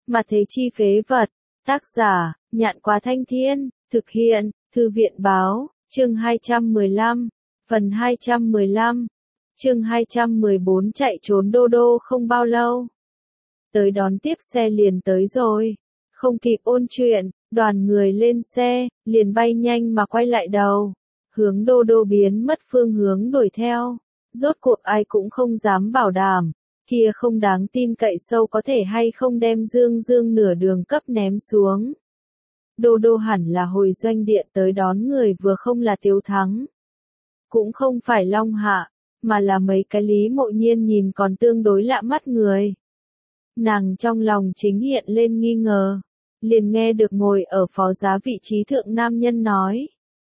Mà thế chi phế vật. Tác giả, Nhạn Quá Thanh Thiên, thực hiện, Thư viện báo, chương 215, phần 215, chương 214 chạy trốn Đô Đô không bao lâu. Tới đón tiếp xe liền tới rồi, không kịp ôn chuyện, đoàn người lên xe, liền bay nhanh mà quay lại đầu, hướng Đô Đô biến mất phương hướng đuổi theo, rốt cuộc ai cũng không dám bảo đảm. Kia không đáng tin cậy sâu có thể hay không đem Dương Dương nửa đường cấp ném xuống. Đô Đô hẳn là hồi doanh địa tới đón người vừa không là Tiếu Thắng. Cũng không phải Long Hạ, mà là mấy cái Lý Mộ Nhiên nhìn còn tương đối lạ mắt người. Nàng trong lòng chính hiện lên nghi ngờ, liền nghe được ngồi ở phó giá vị trí thượng nam nhân nói.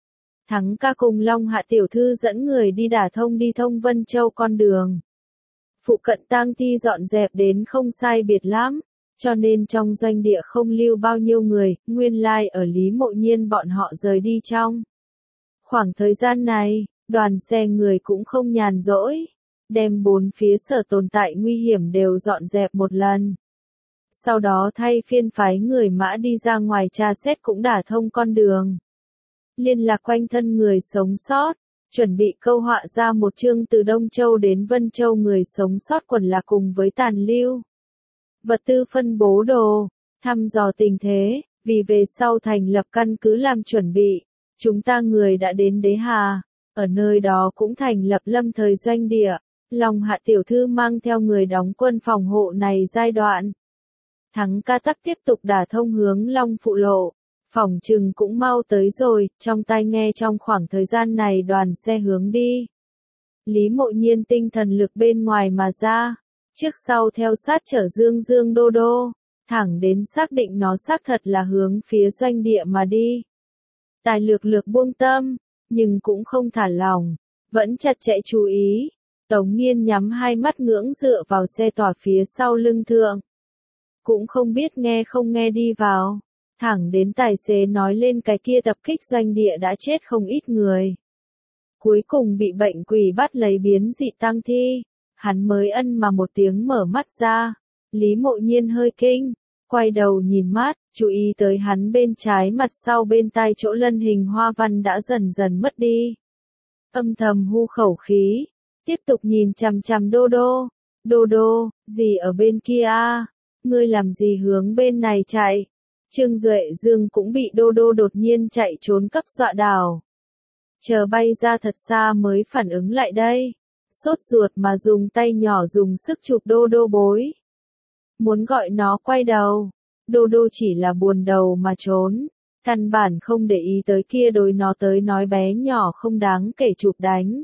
Thắng ca cùng Long Hạ tiểu thư dẫn người đi đả thông đi thông Vân Châu con đường. Phụ cận tang thi dọn dẹp đến không sai biệt lắm, cho nên trong doanh địa không lưu bao nhiêu người, nguyên lai ở Lý Mộ Nhiên bọn họ rời đi trong. Khoảng thời gian này, đoàn xe người cũng không nhàn rỗi, đem bốn phía sở tồn tại nguy hiểm đều dọn dẹp một lần. Sau đó thay phiên phái người mã đi ra ngoài tra xét cũng đả thông con đường. Liên lạc quanh thân người sống sót. Chuẩn bị câu họa ra một chương từ Đông Châu đến Vân Châu người sống sót quần là cùng với tàn lưu. Vật tư phân bố đồ, thăm dò tình thế, vì về sau thành lập căn cứ làm chuẩn bị. Chúng ta người đã đến Đế Hà, ở nơi đó cũng thành lập lâm thời doanh địa. Long Hạ tiểu thư mang theo người đóng quân phòng hộ này giai đoạn. Thắng ca tắc tiếp tục đả thông hướng Long Phụ Lộ. Phòng trừng cũng mau tới rồi, trong tai nghe trong khoảng thời gian này đoàn xe hướng đi. Lý Mộ Nhiên tinh thần lực bên ngoài mà ra, trước sau theo sát chở Dương Dương Đô Đô, thẳng đến xác định nó xác thật là hướng phía doanh địa mà đi. Tài lược buông tâm, nhưng cũng không thả lòng, vẫn chặt chẽ chú ý. Tống Nghiên nhắm hai mắt ngưỡng dựa vào xe tỏa phía sau lưng thượng. Cũng không biết nghe không nghe đi vào. Thẳng đến tài xế nói lên cái kia tập kích doanh địa đã chết không ít người. Cuối cùng bị bệnh quỷ bắt lấy biến dị tang thi, hắn mới ân mà một tiếng mở mắt ra. Lý Mộ Nhiên hơi kinh, quay đầu nhìn mắt, chú ý tới hắn bên trái mặt sau bên tai chỗ lân hình hoa văn đã dần dần mất đi. Âm thầm hu khẩu khí, tiếp tục nhìn chằm chằm Đô Đô. Đô Đô, gì ở bên kia a? Ngươi làm gì hướng bên này chạy? Trương Duệ Dương cũng bị Đô Đô đột nhiên chạy trốn cấp dọa đảo. Chờ bay ra thật xa mới phản ứng lại đây. Sốt ruột mà dùng tay nhỏ dùng sức chụp Đô Đô bối. Muốn gọi nó quay đầu. Đô Đô chỉ là buồn đầu mà trốn. Căn bản không để ý tới kia đối nó tới nói bé nhỏ không đáng kể chụp đánh.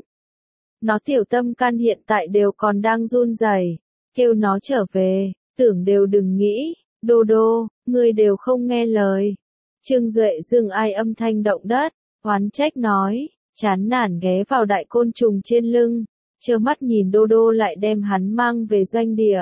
Nó tiểu tâm can hiện tại đều còn đang run rẩy, kêu nó trở về, tưởng đều đừng nghĩ. Đô Đô, ngươi đều không nghe lời. Trương Duệ Dương ai âm thanh động đất, oán trách nói, chán nản ghé vào đại côn trùng trên lưng, trơ mắt nhìn Đô Đô lại đem hắn mang về doanh địa.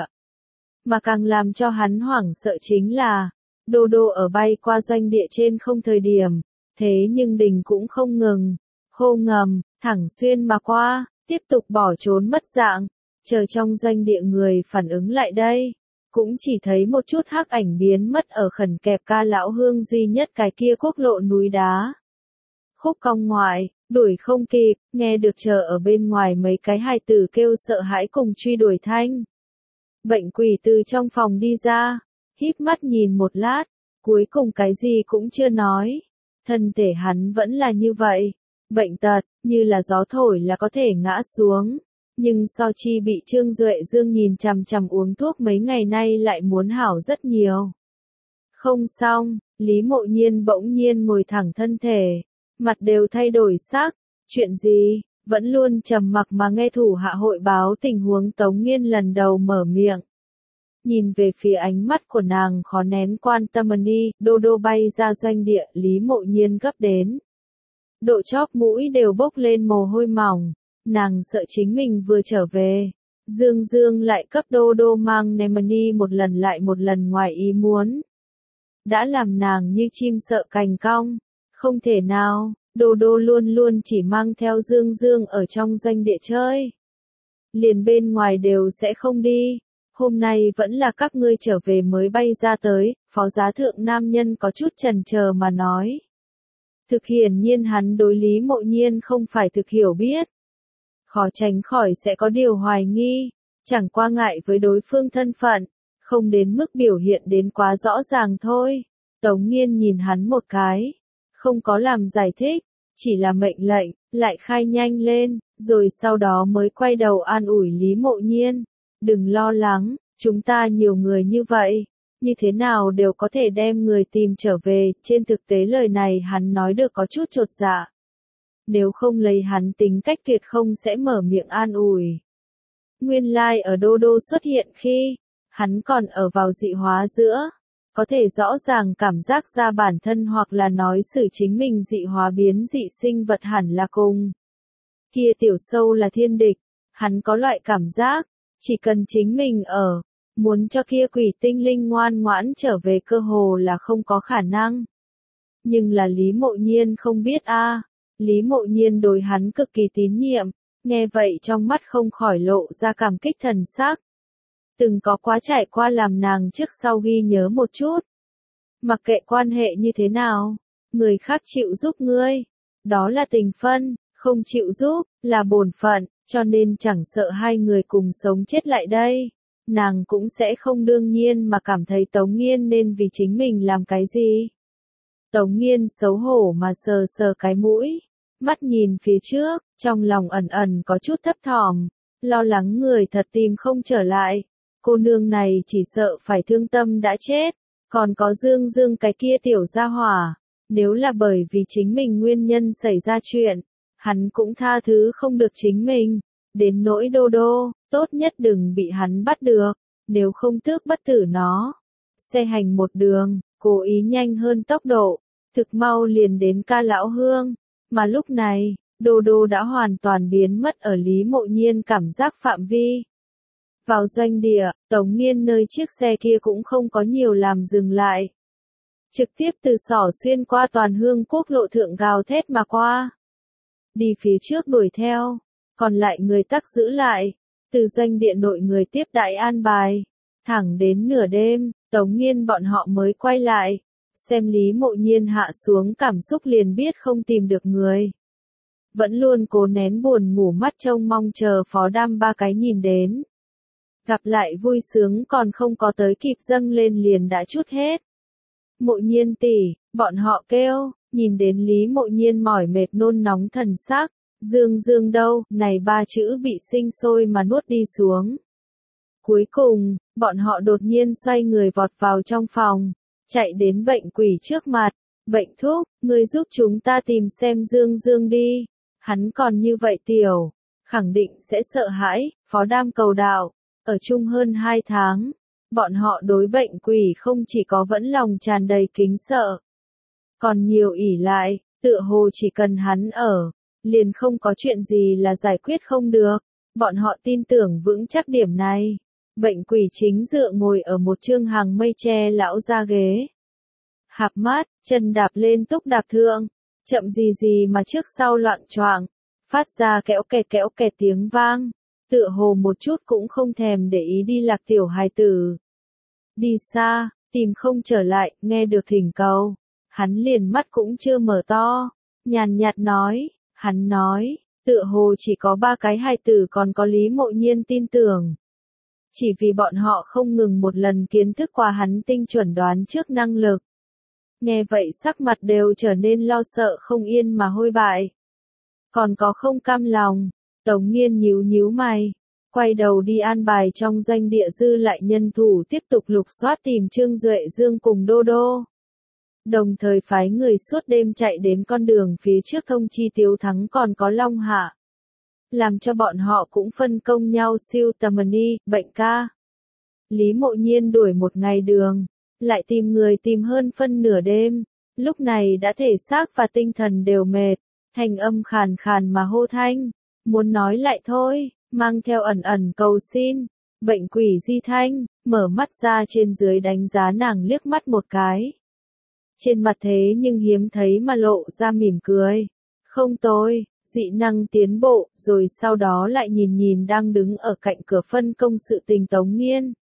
Mà càng làm cho hắn hoảng sợ chính là, Đô Đô ở bay qua doanh địa trên không thời điểm, thế nhưng đình cũng không ngừng, hô ngầm, thẳng xuyên mà qua, tiếp tục bỏ trốn mất dạng, chờ trong doanh địa người phản ứng lại đây. Cũng chỉ thấy một chút hắc ảnh biến mất ở khẩn kẹp Ca Lão Hương duy nhất cái kia quốc lộ núi đá. Khúc cong ngoại, đuổi không kịp, nghe được chờ ở bên ngoài mấy cái hài tử kêu sợ hãi cùng truy đuổi thanh. Bệnh quỷ từ trong phòng đi ra, híp mắt nhìn một lát, cuối cùng cái gì cũng chưa nói. Thân thể hắn vẫn là như vậy, bệnh tật, như là gió thổi là có thể ngã xuống. Nhưng so chi bị Trương Duệ Dương nhìn chằm chằm uống thuốc mấy ngày nay lại muốn hảo rất nhiều. Không xong, Lý Mộ Nhiên bỗng nhiên ngồi thẳng thân thể, mặt đều thay đổi sắc, chuyện gì, vẫn luôn trầm mặc mà nghe thủ hạ hội báo tình huống Tống Nghiên lần đầu mở miệng. Nhìn về phía ánh mắt của nàng khó nén quan tâm đi, Đô Đô bay ra doanh địa, Lý Mộ Nhiên gấp đến. Độ chóp mũi đều bốc lên mồ hôi mỏng. Nàng sợ chính mình vừa trở về, Dương Dương lại cấp Đô Đô mang Nemani một lần lại một lần ngoài ý muốn. Đã làm nàng như chim sợ cành cong, không thể nào, Đô Đô luôn luôn chỉ mang theo Dương Dương ở trong doanh địa chơi. Liền bên ngoài đều sẽ không đi, Hôm nay vẫn là các ngươi trở về mới bay ra tới, phó giá thượng nam nhân có chút chần chờ mà nói. Thực hiển nhiên hắn đối Lý Mộ Nhiên không phải thực hiểu biết. Khó tránh khỏi sẽ có điều hoài nghi, chẳng qua ngại với đối phương thân phận, không đến mức biểu hiện đến quá rõ ràng thôi. Tống Nghiên nhìn hắn một cái, không có làm giải thích, chỉ là mệnh lệnh, lại khai nhanh lên, rồi sau đó mới quay đầu an ủi Lý Mộ Nhiên. Đừng lo lắng, chúng ta nhiều người như vậy, như thế nào đều có thể đem người tìm trở về, trên thực tế lời này hắn nói được có chút chột dạ. Nếu không lấy hắn tính cách tuyệt không sẽ mở miệng an ủi. Nguyên lai ở Đô Đô xuất hiện khi, hắn còn ở vào dị hóa giữa, có thể rõ ràng cảm giác ra bản thân hoặc là nói xử chính mình dị hóa biến dị sinh vật hẳn là cùng. Kia tiểu sâu là thiên địch, hắn có loại cảm giác, chỉ cần chính mình ở, muốn cho kia quỷ tinh linh ngoan ngoãn trở về cơ hồ là không có khả năng. Nhưng là Lý Mộ Nhiên không biết a, Lý Mộ Nhiên đối hắn cực kỳ tín nhiệm, nghe vậy trong mắt không khỏi lộ ra cảm kích thần sắc. Từng có quá trải qua làm nàng trước sau ghi nhớ một chút. Mặc kệ quan hệ như thế nào, người khác chịu giúp ngươi, đó là tình phân, không chịu giúp, là bổn phận, cho nên chẳng sợ hai người cùng sống chết lại đây. Nàng cũng sẽ không đương nhiên mà cảm thấy Tống Nghiên nên vì chính mình làm cái gì. Tống Nghiên xấu hổ mà sờ sờ cái mũi, mắt nhìn phía trước, trong lòng ẩn ẩn có chút thấp thỏm, lo lắng người thật tìm không trở lại. Cô nương này chỉ sợ phải thương tâm đã chết, còn có Dương Dương cái kia tiểu gia hỏa, nếu là bởi vì chính mình nguyên nhân xảy ra chuyện, hắn cũng tha thứ không được chính mình. Đến nỗi Đô Đô, tốt nhất đừng bị hắn bắt được, nếu không tước bất tử nó. Xe hành một đường, cố ý nhanh hơn tốc độ, thực mau liền đến Ca Lão Hương, mà lúc này, Đô Đô đã hoàn toàn biến mất ở Lý Mộ Nhiên cảm giác phạm vi. Vào doanh địa, Tống Nghiên nơi chiếc xe kia cũng không có nhiều làm dừng lại. Trực tiếp từ Sỏ xuyên qua toàn hương quốc lộ thượng gào thét mà qua. Đi phía trước đuổi theo, còn lại người tắc giữ lại, từ doanh địa nội người tiếp đại an bài. Thẳng đến nửa đêm, Tống Nghiên bọn họ mới quay lại, xem Lý Mộ Nhiên hạ xuống cảm xúc liền biết không tìm được người. Vẫn luôn cố nén buồn ngủ mắt trông mong chờ Phó Đam ba cái nhìn đến. Gặp lại vui sướng còn không có tới kịp dâng lên liền đã chút hết. Mộ Nhiên tỷ, bọn họ kêu, nhìn đến Lý Mộ Nhiên mỏi mệt nôn nóng thần sắc, Dương Dương đâu, này ba chữ bị sinh sôi mà nuốt đi xuống. Cuối cùng, bọn họ đột nhiên xoay người vọt vào trong phòng, chạy đến bệnh quỷ trước mặt, bệnh thuốc, ngươi giúp chúng ta tìm xem Dương Dương đi, hắn còn như vậy tiểu, khẳng định sẽ sợ hãi, Phó Đam cầu đạo. Ở chung hơn 2 tháng, bọn họ đối bệnh quỷ không chỉ có vẫn lòng tràn đầy kính sợ, còn nhiều ỷ lại, tựa hồ chỉ cần hắn ở, liền không có chuyện gì là giải quyết không được. Bọn họ tin tưởng vững chắc điểm này. Bệnh quỷ chính dựa ngồi ở một chương hàng mây tre lão ra ghế. Hạp mắt, chân đạp lên túc đạp thượng, chậm gì gì mà trước sau loạng choạng, phát ra kéo kẹt tiếng vang. Tựa hồ một chút cũng không thèm để ý đi lạc tiểu hài tử. Đi xa, tìm không trở lại, nghe được thỉnh cầu. Hắn liền mắt cũng chưa mở to, nhàn nhạt nói, hắn nói, tựa hồ chỉ có 3 cái hài tử còn có Lý Mộ Nhiên tin tưởng. Chỉ vì bọn họ không ngừng một lần kiến thức qua hắn tinh chuẩn đoán trước năng lực. Nghe vậy sắc mặt đều trở nên lo sợ không yên mà hôi bại. Còn có không cam lòng. Tống Nghiên nhíu nhíu mày, quay đầu đi an bài trong doanh địa dư lại nhân thủ tiếp tục lục soát tìm Trương Duệ Dương cùng Đô Đô. Đồng thời phái người suốt đêm chạy đến con đường phía trước thông chi Tiếu Thắng còn có Long Hạ. Làm cho bọn họ cũng phân công nhau siêu tầm ni, bệnh ca. Lý Mộ Nhiên đuổi một ngày đường, lại tìm người tìm hơn phân nửa đêm, lúc này đã thể xác và tinh thần đều mệt, thành âm khàn khàn mà hô thanh. Muốn nói lại thôi, mang theo ẩn ẩn cầu xin. Bệnh quỷ Di Thanh, mở mắt ra trên dưới đánh giá nàng liếc mắt một cái. Trên mặt thế nhưng hiếm thấy mà lộ ra mỉm cười. Không tồi, dị năng tiến bộ, rồi sau đó lại nhìn nhìn đang đứng ở cạnh cửa phân công sự tình Tống Nghiên.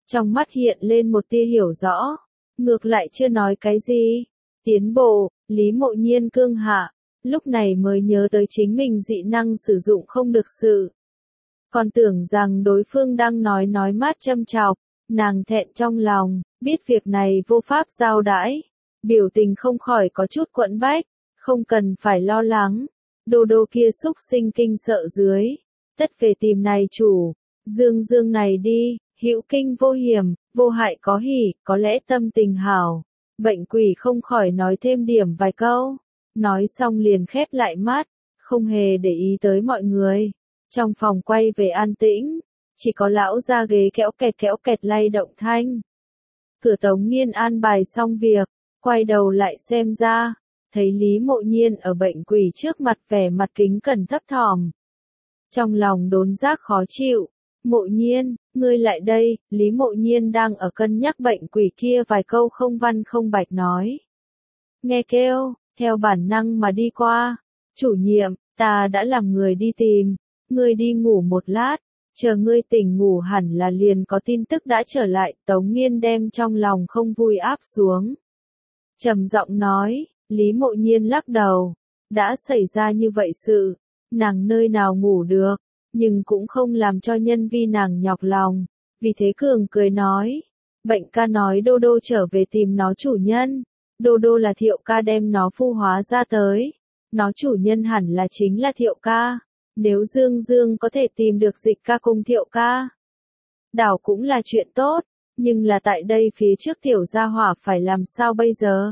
Trong mắt hiện lên một tia hiểu rõ, ngược lại chưa nói cái gì. Tiến bộ, Lý Mộ Nhiên cương hạ, lúc này mới nhớ tới chính mình dị năng sử dụng không được sự. Còn tưởng rằng đối phương đang nói mát châm chọc, nàng thẹn trong lòng, biết việc này vô pháp giao đãi. Biểu tình không khỏi có chút quẫn bách, không cần phải lo lắng. Đô đô kia xúc sinh kinh sợ dưới, tất về tìm này chủ, dương này đi, hữu kinh vô hiểm, vô hại có hỉ, có lẽ tâm tình hảo. Bệnh quỷ không khỏi nói thêm điểm vài câu, nói xong liền khép lại mắt, không hề để ý tới mọi người. Trong phòng quay về an tĩnh, chỉ có lão ra ghế kéo kẹt lay động thanh. Cửa Tống Nghiên an bài xong việc, quay đầu lại xem ra, thấy Lý Mộ Nhiên ở bệnh quỷ trước mặt vẻ mặt kính cẩn thấp thỏm. Trong lòng đốn giác khó chịu, Mộ Nhiên, ngươi lại đây, Lý Mộ Nhiên đang ở cân nhắc bệnh quỷ kia vài câu không văn không bạch nói. Nghe kêu, theo bản năng mà đi qua, chủ nhiệm, ta đã làm người đi tìm, ngươi đi ngủ một lát, chờ ngươi tỉnh ngủ hẳn là liền có tin tức đã trở lại. Tống Nghiên đem trong lòng không vui áp xuống. Trầm giọng nói, Lý Mộ Nhiên lắc đầu, đã xảy ra như vậy sự, nàng nơi nào ngủ được, nhưng cũng không làm cho nhân vi nàng nhọc lòng, vì thế cường cười nói, bệnh ca nói Đô Đô trở về tìm nó chủ nhân, Đô Đô là Thiệu ca đem nó phu hóa ra tới, nó chủ nhân hẳn là chính là Thiệu ca, nếu Dương có thể tìm được Dịch ca cùng Thiệu ca, đảo cũng là chuyện tốt, nhưng là tại đây phía trước tiểu gia hỏa phải làm sao bây giờ?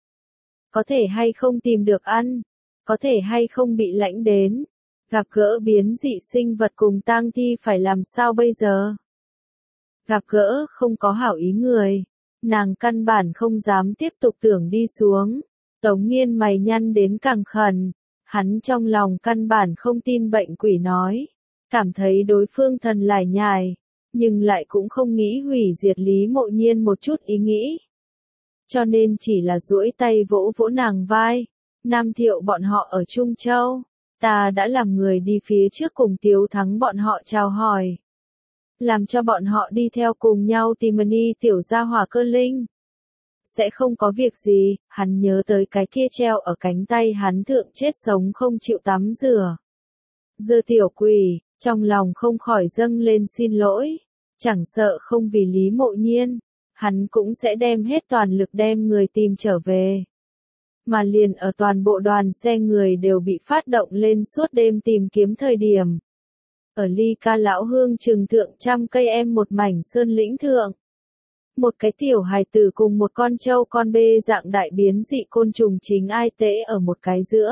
Có thể hay không tìm được ăn, có thể hay không bị lãnh đến, gặp gỡ biến dị sinh vật cùng tang thi phải làm sao bây giờ? Gặp gỡ không có hảo ý người, nàng căn bản không dám tiếp tục tưởng đi xuống. Tống Nghiên mày nhăn đến càng khẩn, hắn trong lòng căn bản không tin bệnh quỷ nói, cảm thấy đối phương thần lải nhải, nhưng lại cũng không nghĩ hủy diệt Lý Mộ Nhiên một chút ý nghĩ. Cho nên chỉ là duỗi tay vỗ vỗ nàng vai, Nam Thiệu bọn họ ở Trung Châu, ta đã làm người đi phía trước cùng Tiếu Thắng bọn họ chào hỏi. Làm cho bọn họ đi theo cùng nhau tìm Mani tiểu gia hỏa Cơ Linh. Sẽ không có việc gì, hắn nhớ tới cái kia treo ở cánh tay hắn thượng chết sống không chịu tắm rửa. Dơ tiểu quỷ, trong lòng không khỏi dâng lên xin lỗi, chẳng sợ không vì Lý Mộ Nhiên, hắn cũng sẽ đem hết toàn lực đem người tìm trở về. Mà liền ở toàn bộ đoàn xe người đều bị phát động lên suốt đêm tìm kiếm thời điểm. Ở Ly Ca Lão Hương Trừng thượng trăm cây em một mảnh sơn lĩnh thượng. Một cái tiểu hài tử cùng một con trâu con bê dạng đại biến dị côn trùng chính ai tễ ở một cái giữa.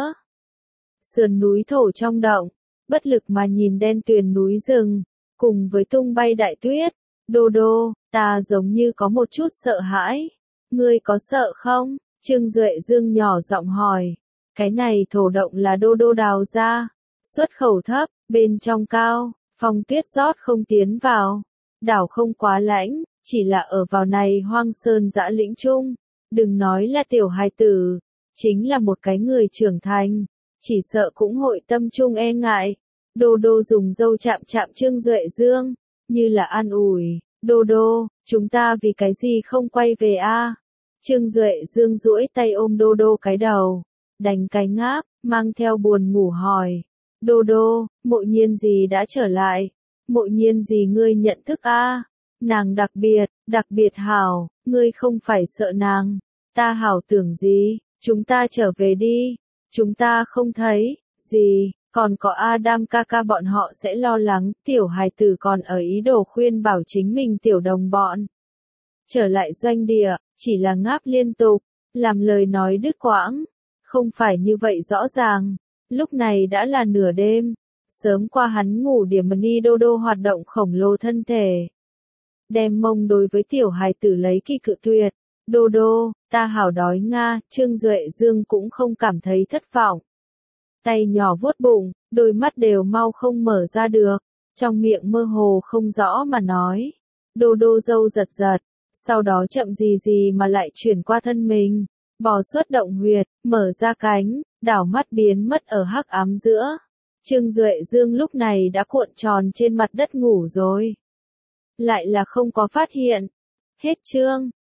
Sườn núi thổ trong động, bất lực mà nhìn đen tuyền núi rừng, cùng với tung bay đại tuyết. Đô đô, ta giống như có một chút sợ hãi. Ngươi có sợ không? Trương Duệ Dương nhỏ giọng hỏi. Cái này thổ động là đô đô đào ra. Xuất khẩu thấp, bên trong cao, phong tuyết rót không tiến vào. Đảo không quá lãnh, chỉ là ở vào này hoang sơn dã lĩnh chung. Đừng nói là tiểu hài tử, chính là một cái người trưởng thành. Chỉ sợ cũng hội tâm trung e ngại. Đô đô dùng dâu chạm chạm Trương Duệ Dương, như là an ủi. Đô đô, chúng ta vì cái gì không quay về a? Trương Duệ Dương duỗi tay ôm đô đô cái đầu, đánh cái ngáp, mang theo buồn ngủ hỏi. Đô đô, Mộ Nhiên gì đã trở lại? Mộ Nhiên gì ngươi nhận thức a? Nàng đặc biệt hảo, ngươi không phải sợ nàng. Ta hảo tưởng gì, chúng ta trở về đi. Chúng ta không thấy, gì, còn có Adam ca ca bọn họ sẽ lo lắng, tiểu hài tử còn ở ý đồ khuyên bảo chính mình tiểu đồng bọn. Trở lại doanh địa, chỉ là ngáp liên tục, làm lời nói đứt quãng, không phải như vậy rõ ràng. Lúc này đã là nửa đêm, sớm qua hắn ngủ điểm Mani đô đô hoạt động khổng lồ thân thể. Đem mông đối với tiểu hài tử lấy kỳ cự tuyệt, đô đô, ta hảo đói nga, Trương Duệ Dương cũng không cảm thấy thất vọng. Tay nhỏ vuốt bụng, đôi mắt đều mau không mở ra được, trong miệng mơ hồ không rõ mà nói. Đô đô dâu giật giật, sau đó chậm gì mà lại chuyển qua thân mình, bò xuất động huyệt, mở ra cánh, đảo mắt biến mất ở hắc ám giữa. Trương Duệ Dương lúc này đã cuộn tròn trên mặt đất ngủ rồi. lại là không có phát hiện. Hết chương.